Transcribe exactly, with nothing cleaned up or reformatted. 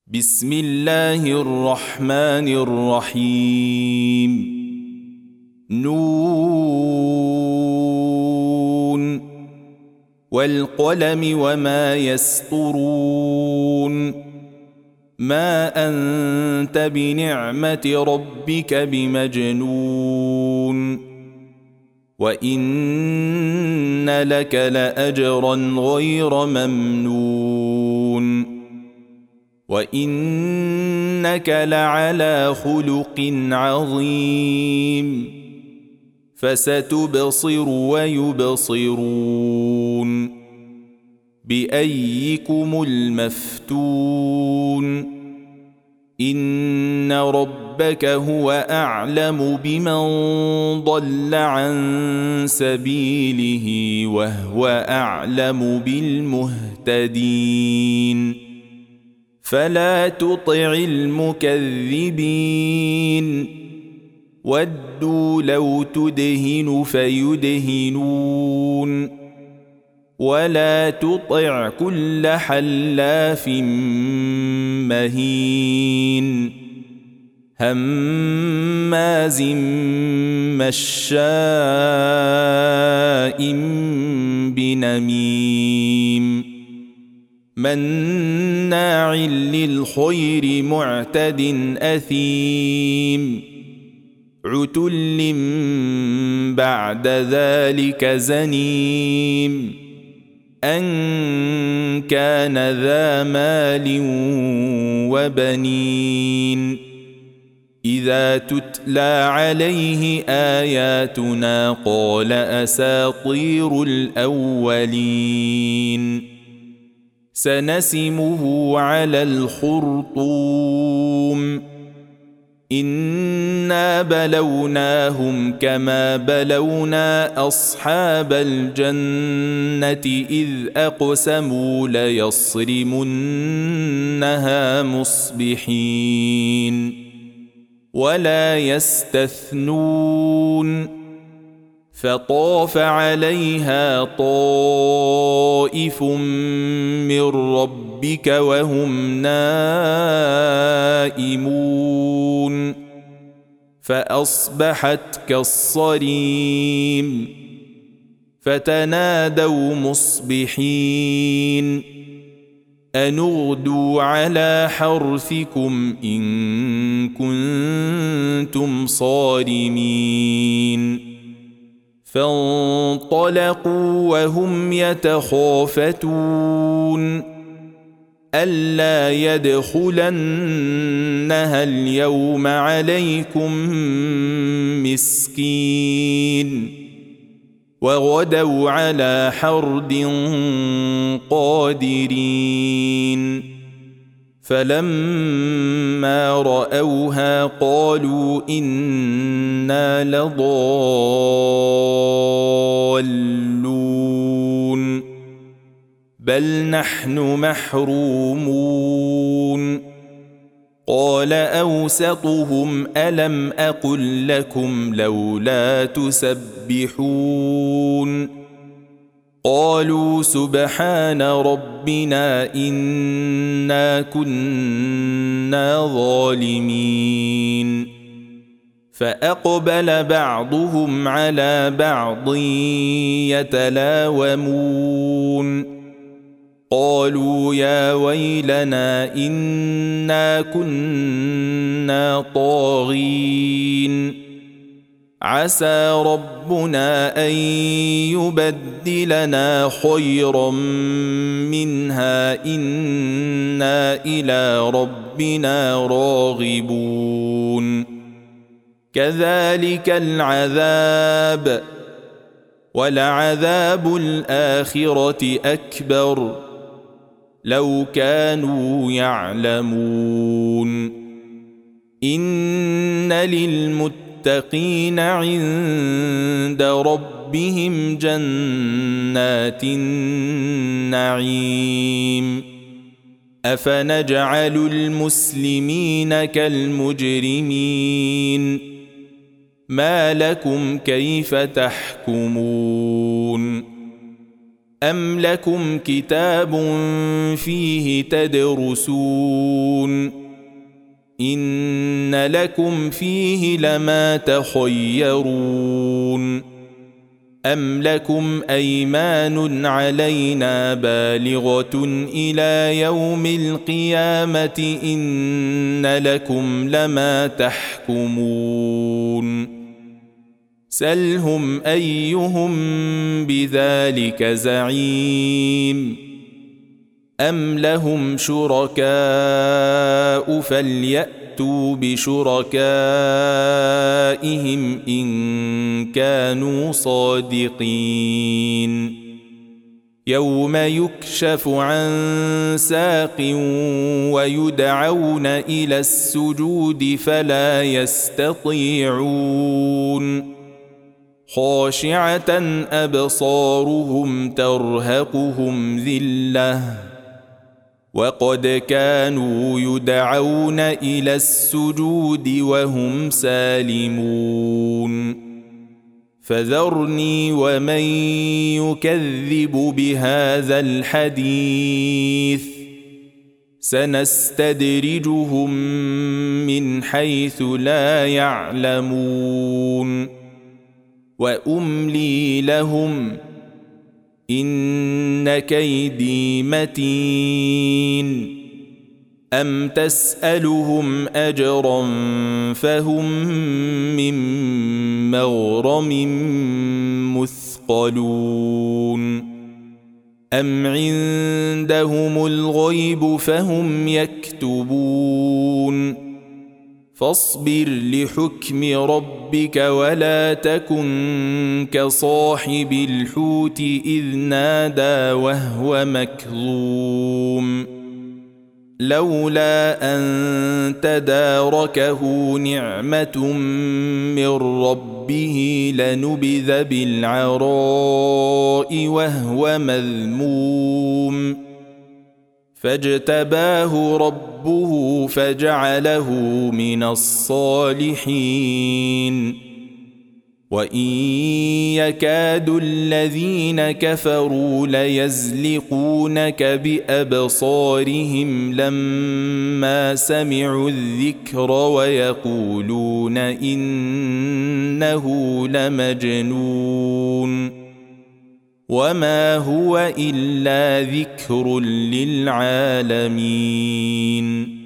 بسم الله الرحمن الرحيم. نون والقلم وما يسطرون. ما أنت بنعمة ربك بمجنون. وإن لك لأجرا غير ممنون. وإنك لعلى خلق عظيم. فستبصر ويبصرون. بأيكم المفتون. إن ربك هو أعلم بمن ضل عن سبيله وهو أعلم بالمهتدين. فلا تطع المكذبين. ودوا لو تدهن فيدهنون. ولا تطع كل حلاف مهين. هماز مشاء بنميم. مناع للخير معتد أثيم. عتل بعد ذلك زنيم. أن كان ذا مال وبنين. إذا تتلى عليه آياتنا قال أساطير الأولين. سنسمه على الخرطوم. إنا بلوناهم كما بلونا أصحاب الجنة إذ أقسموا ليصرمنها مصبحين. ولا يستثنون. فطاف عليها طائف من ربك وهم نائمون. فأصبحت كالصريم. فتنادوا مصبحين أن اغدوا على حرثكم إن كنتم صارمين. فانطلقوا وهم يتخافتون ألا يدخلنها اليوم عليكم مسكين. وغدوا على حرد قادرين. فلما رأوها قالوا إنا لضالون بل نحن محرومون. قال أوسطهم ألم أقل لكم لولا تسبحون. قالوا سبحان ربنا إنا كنا ظالمين. فأقبل بعضهم على بعض يتلاومون. قالوا يا ويلنا إنا كنا طاغين. عسى ربنا أن يبدلنا خيرا منها إنا إلى ربنا راغبون. كذلك العذاب ولعذاب الآخرة أكبر لو كانوا يعلمون. إن للمتقين المتقين عند ربهم جنات النعيم. أفنجعل المسلمين كالمجرمين. ما لكم كيف تحكمون. أم لكم كتاب فيه تدرسون إن لكم فيه لما تخيرون أم لكم أيمان علينا بالغة إلى يوم القيامة إن لكم لما تحكمون سلهم أيهم بذلك زعيم أم لهم شركاء فليأتوا بشركائهم إن كانوا صادقين يوم يكشف عن ساق ويدعون إلى السجود فلا يستطيعون خاشعة أبصارهم ترهقهم ذلة وقد كانوا يدعون إلى السجود وهم سالمون فذرني ومن يكذب بهذا الحديث سنستدرجهم من حيث لا يعلمون وأملي لهم إن كيدي متين أم تسألهم أجرا فهم من مغرم مثقلون أم عندهم الغيب فهم يكتبون فاصبر لحكم ربك ولا تكن كصاحب الحوت إذ نادى وهو مكظوم لولا أن تداركه نعمة من ربه لنبذ بالعراء وهو مذموم فاجتباه ربه فجعله من الصالحين وإن يكاد الذين كفروا ليزلقونك بأبصارهم لما سمعوا الذكر ويقولون إنه لمجنون وما هو إلا ذكر للعالمين